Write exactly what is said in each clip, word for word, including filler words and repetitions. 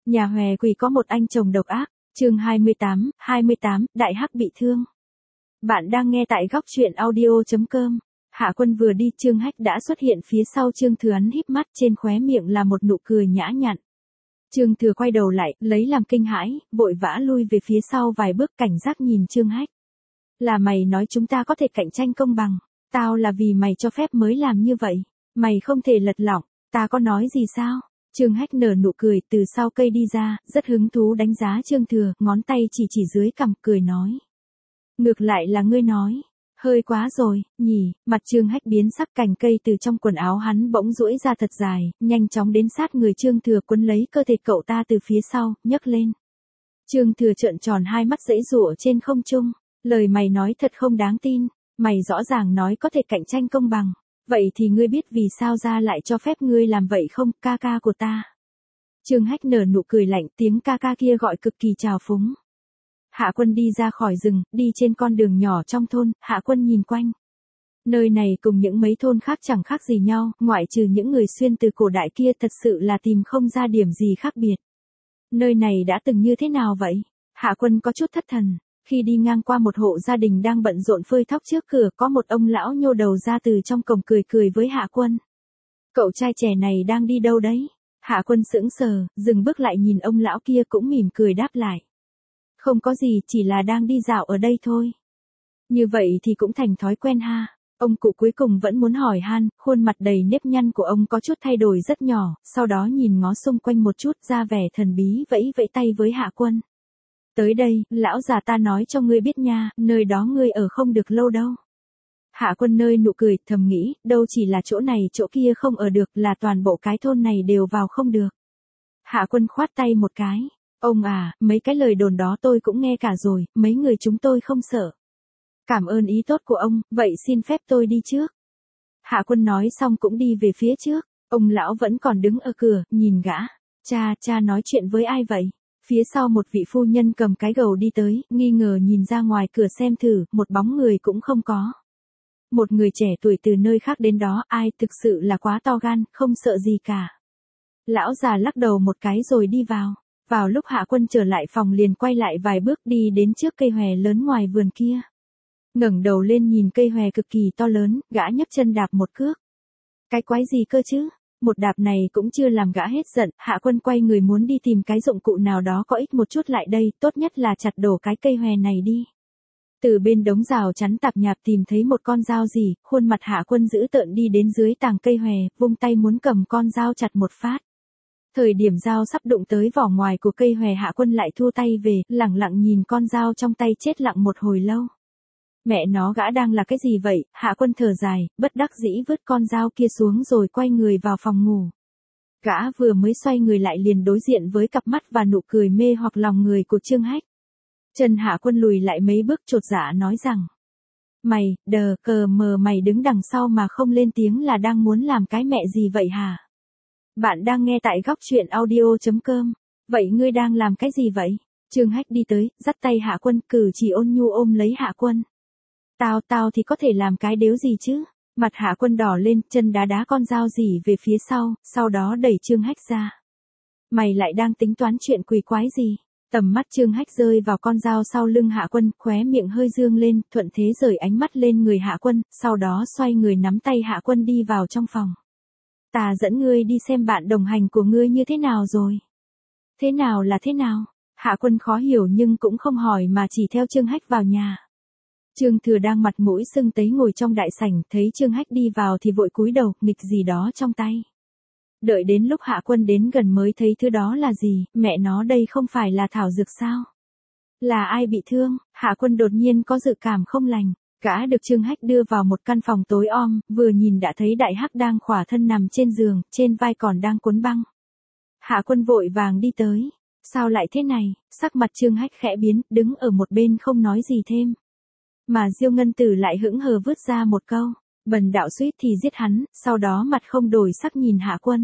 Nhà hòe quỷ có một anh chồng độc ác, chương hai mươi tám, hai mươi tám, Đại Hắc bị thương. Bạn đang nghe tại góc truyện audio chấm com. Hạ Quân vừa đi, Trương Hách đã xuất hiện phía sau Trương Thừa, hắn híp mắt, trên khóe miệng là một nụ cười nhã nhặn. Trương Thừa quay đầu lại, lấy làm kinh hãi, vội vã lui về phía sau vài bước, cảnh giác nhìn Trương Hách. Là mày nói chúng ta có thể cạnh tranh công bằng, tao là vì mày cho phép mới làm như vậy, mày không thể lật lọng, ta có nói gì sao? Trương Hách nở nụ cười, từ sau cây đi ra, rất hứng thú đánh giá Trương Thừa, ngón tay chỉ chỉ dưới cằm, cười nói. Ngược lại là ngươi nói, hơi quá rồi, nhỉ? Mặt Trương Hách biến sắc, cành cây từ trong quần áo hắn bỗng duỗi ra thật dài, nhanh chóng đến sát người Trương Thừa, quấn lấy cơ thể cậu ta từ phía sau, nhấc lên. Trương Thừa trợn tròn hai mắt giãy giụa trên không trung, lời mày nói thật không đáng tin, mày rõ ràng nói có thể cạnh tranh công bằng. Vậy thì ngươi biết vì sao ra lại cho phép ngươi làm vậy không, ca ca của ta? Trương Hách nở nụ cười lạnh, tiếng ca ca kia gọi cực kỳ trào phúng. Hạ Quân đi ra khỏi rừng, đi trên con đường nhỏ trong thôn, Hạ Quân nhìn quanh. Nơi này cùng những mấy thôn khác chẳng khác gì nhau, ngoại trừ những người xuyên từ cổ đại kia, thật sự là tìm không ra điểm gì khác biệt. Nơi này đã từng như thế nào vậy? Hạ Quân có chút thất thần. Khi đi ngang qua một hộ gia đình đang bận rộn phơi thóc trước cửa, có một ông lão nhô đầu ra từ trong cổng, cười cười với Hạ Quân. Cậu trai trẻ này đang đi đâu đấy? Hạ Quân sững sờ, dừng bước lại nhìn ông lão kia, cũng mỉm cười đáp lại. Không có gì, chỉ là đang đi dạo ở đây thôi. Như vậy thì cũng thành thói quen ha. Ông cụ cuối cùng vẫn muốn hỏi han, khuôn mặt đầy nếp nhăn của ông có chút thay đổi rất nhỏ, sau đó nhìn ngó xung quanh một chút, ra vẻ thần bí, vẫy vẫy tay với Hạ Quân. Tới đây, lão già ta nói cho ngươi biết nha, nơi đó ngươi ở không được lâu đâu. Hạ Quân nơi nụ cười, thầm nghĩ, đâu chỉ là chỗ này chỗ kia không ở được, là toàn bộ cái thôn này đều vào không được. Hạ Quân khoát tay một cái. Ông à, mấy cái lời đồn đó tôi cũng nghe cả rồi, mấy người chúng tôi không sợ. Cảm ơn ý tốt của ông, vậy xin phép tôi đi trước. Hạ Quân nói xong cũng đi về phía trước, ông lão vẫn còn đứng ở cửa, nhìn gã. Cha, cha nói chuyện với ai vậy? Phía sau một vị phu nhân cầm cái gầu đi tới, nghi ngờ nhìn ra ngoài cửa xem thử, một bóng người cũng không có. Một người trẻ tuổi từ nơi khác đến đó, ai, thực sự là quá to gan, không sợ gì cả. Lão già lắc đầu một cái rồi đi vào. Vào lúc Hạ Quân trở lại phòng liền quay lại vài bước, đi đến trước cây hòe lớn ngoài vườn kia. Ngẩng đầu lên nhìn cây hòe cực kỳ to lớn, gã nhấc chân đạp một cước. Cái quái gì cơ chứ? Một đạp này cũng chưa làm gã hết giận, Hạ Quân quay người muốn đi tìm cái dụng cụ nào đó có ích một chút lại đây, tốt nhất là chặt đổ cái cây hòe này đi. Từ bên đống rào chắn tạp nhạp tìm thấy một con dao gì, khuôn mặt Hạ Quân dữ tợn đi đến dưới tàng cây hòe, vung tay muốn cầm con dao chặt một phát. Thời điểm dao sắp đụng tới vỏ ngoài của cây hòe, Hạ Quân lại thua tay về, lẳng lặng nhìn con dao trong tay, chết lặng một hồi lâu. Mẹ nó, gã đang là cái gì vậy? Hạ Quân thở dài, bất đắc dĩ vứt con dao kia xuống rồi quay người vào phòng ngủ. Gã vừa mới xoay người lại liền đối diện với cặp mắt và nụ cười mê hoặc lòng người của Trương Hách. Chân Hạ Quân lùi lại mấy bước, chột dạ nói rằng. Mày, đờ, cờ mờ, mày đứng đằng sau mà không lên tiếng là đang muốn làm cái mẹ gì vậy hả? Bạn đang nghe tại góc truyện audio chấm com. Vậy ngươi đang làm cái gì vậy? Trương Hách đi tới, dắt tay Hạ Quân, cử chỉ ôn nhu ôm lấy Hạ Quân. Tao, tao thì có thể làm cái đếu gì chứ? Mặt Hạ Quân đỏ lên, chân đá đá con dao dỉ về phía sau, sau đó đẩy Trương Hách ra. Mày lại đang tính toán chuyện quỷ quái gì? Tầm mắt Trương Hách rơi vào con dao sau lưng Hạ Quân, khóe miệng hơi dương lên, thuận thế rời ánh mắt lên người Hạ Quân, sau đó xoay người nắm tay Hạ Quân đi vào trong phòng. Ta dẫn ngươi đi xem bạn đồng hành của ngươi như thế nào rồi. Thế nào là thế nào? Hạ Quân khó hiểu nhưng cũng không hỏi mà chỉ theo Trương Hách vào nhà. Trương Thừa đang mặt mũi sưng tấy ngồi trong đại sảnh, thấy Trương Hách đi vào thì vội cúi đầu, nghịch gì đó trong tay. Đợi đến lúc Hạ Quân đến gần mới thấy thứ đó là gì, mẹ nó, đây không phải là thảo dược sao? Là ai bị thương? Hạ Quân đột nhiên có dự cảm không lành. Gã được Trương Hách đưa vào một căn phòng tối om, vừa nhìn đã thấy Đại Hắc đang khỏa thân nằm trên giường, trên vai còn đang cuốn băng. Hạ Quân vội vàng đi tới. Sao lại thế này? Sắc mặt Trương Hách khẽ biến, đứng ở một bên không nói gì thêm. Mà Diêu Ngân Tử lại hững hờ vứt ra một câu, bần đạo suýt thì giết hắn, sau đó mặt không đổi sắc nhìn Hạ Quân.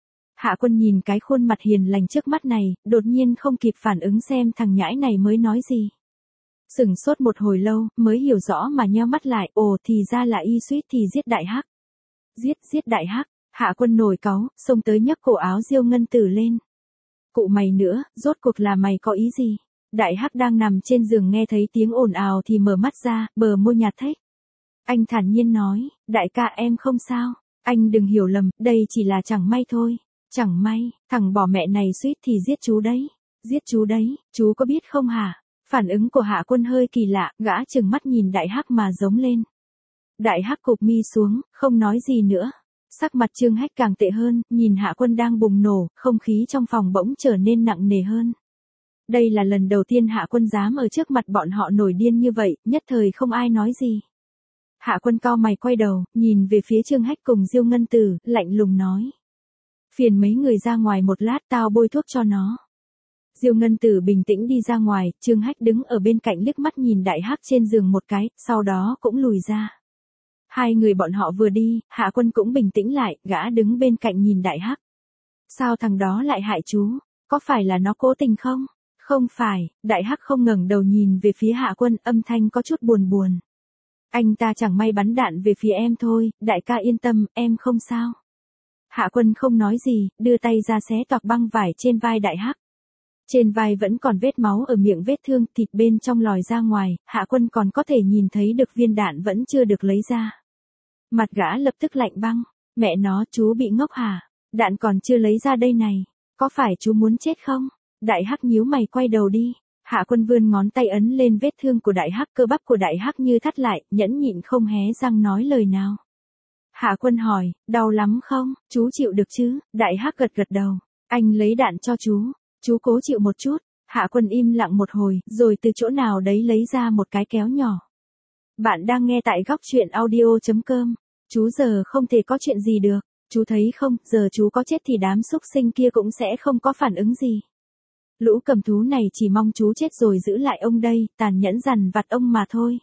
Hạ Quân nhìn cái khuôn mặt hiền lành trước mắt này, đột nhiên không kịp phản ứng xem thằng nhãi này mới nói gì. Sửng sốt một hồi lâu, mới hiểu rõ mà nheo mắt lại, ồ thì ra là y suýt thì giết Đại Hắc. Giết, giết Đại Hắc, Hạ Quân nổi cáu, xông tới nhấc cổ áo Diêu Ngân Tử lên. Cụ mày nữa, rốt cuộc là mày có ý gì? Đại Hắc đang nằm trên giường nghe thấy tiếng ồn ào thì mở mắt ra, bờ môi nhạt thếch. Anh thản nhiên nói, đại ca em không sao, anh đừng hiểu lầm, đây chỉ là chẳng may thôi. Chẳng may, thằng bỏ mẹ này suýt thì giết chú đấy. Giết chú đấy, chú có biết không hả? Phản ứng của Hạ Quân hơi kỳ lạ, gã trừng mắt nhìn Đại Hắc mà giống lên. Đại Hắc cụp mi xuống, không nói gì nữa. Sắc mặt Trương Hách càng tệ hơn, nhìn Hạ Quân đang bùng nổ, không khí trong phòng bỗng trở nên nặng nề hơn. Đây là lần đầu tiên Hạ Quân dám ở trước mặt bọn họ nổi điên như vậy, nhất thời không ai nói gì. Hạ Quân cau mày quay đầu, nhìn về phía Trương Hách cùng Diêu Ngân Tử, lạnh lùng nói. Phiền mấy người ra ngoài một lát tao bôi thuốc cho nó. Diêu Ngân Tử bình tĩnh đi ra ngoài, Trương Hách đứng ở bên cạnh liếc mắt nhìn Đại Hắc trên giường một cái, sau đó cũng lùi ra. Hai người bọn họ vừa đi, Hạ Quân cũng bình tĩnh lại, gã đứng bên cạnh nhìn Đại Hắc. Sao thằng đó lại hại chú? Có phải là nó cố tình không? Không phải, Đại Hắc không ngẩng đầu nhìn về phía Hạ Quân, âm thanh có chút buồn buồn. Anh ta chẳng may bắn đạn về phía em thôi, đại ca yên tâm, em không sao. Hạ Quân không nói gì, đưa tay ra xé toạc băng vải trên vai Đại Hắc. Trên vai vẫn còn vết máu ở miệng vết thương, thịt bên trong lòi ra ngoài, Hạ Quân còn có thể nhìn thấy được viên đạn vẫn chưa được lấy ra. Mặt gã lập tức lạnh băng, mẹ nó, chú bị ngốc hả? Đạn còn chưa lấy ra đây này, có phải chú muốn chết không? Đại Hắc nhíu mày quay đầu đi. Hạ Quân vươn ngón tay ấn lên vết thương của Đại Hắc, cơ bắp của Đại Hắc như thắt lại, nhẫn nhịn không hé răng nói lời nào. Hạ Quân hỏi, đau lắm không? Chú chịu được chứ? Đại Hắc gật gật đầu. Anh lấy đạn cho chú. Chú cố chịu một chút. Hạ Quân im lặng một hồi, rồi từ chỗ nào đấy lấy ra một cái kéo nhỏ. Bạn đang nghe tại góc truyện audio chấm com. Chú giờ không thể có chuyện gì được. Chú thấy không, giờ chú có chết thì đám xúc sinh kia cũng sẽ không có phản ứng gì. Lũ cầm thú này chỉ mong chú chết rồi giữ lại ông đây, tàn nhẫn dằn vặt ông mà thôi.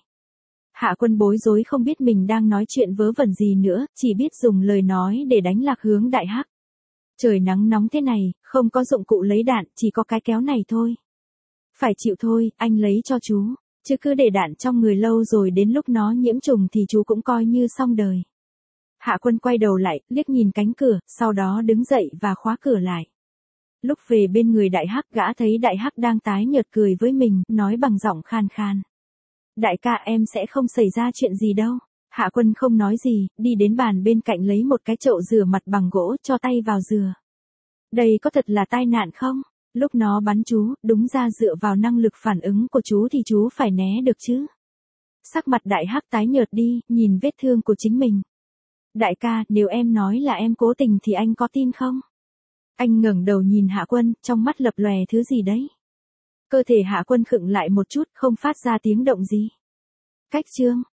Hạ Quân bối rối không biết mình đang nói chuyện vớ vẩn gì nữa, chỉ biết dùng lời nói để đánh lạc hướng Đại Hắc. Trời nắng nóng thế này, không có dụng cụ lấy đạn, chỉ có cái kéo này thôi. Phải chịu thôi, anh lấy cho chú, chứ cứ để đạn trong người lâu rồi đến lúc nó nhiễm trùng thì chú cũng coi như xong đời. Hạ Quân quay đầu lại, liếc nhìn cánh cửa, sau đó đứng dậy và khóa cửa lại. Lúc về bên người Đại Hắc, gã thấy Đại Hắc đang tái nhợt cười với mình, nói bằng giọng khan khan. Đại ca, em sẽ không xảy ra chuyện gì đâu. Hạ Quân không nói gì, đi đến bàn bên cạnh lấy một cái chậu rửa mặt bằng gỗ, cho tay vào rửa. Đây có thật là tai nạn không? Lúc nó bắn chú, đúng ra dựa vào năng lực phản ứng của chú thì chú phải né được chứ. Sắc mặt Đại Hắc tái nhợt đi, nhìn vết thương của chính mình. Đại ca, nếu em nói là em cố tình thì anh có tin không? Anh ngẩng đầu nhìn Hạ Quân, trong mắt lập lòe thứ gì đấy. Cơ thể Hạ Quân khựng lại một chút, không phát ra tiếng động gì. Cách chương.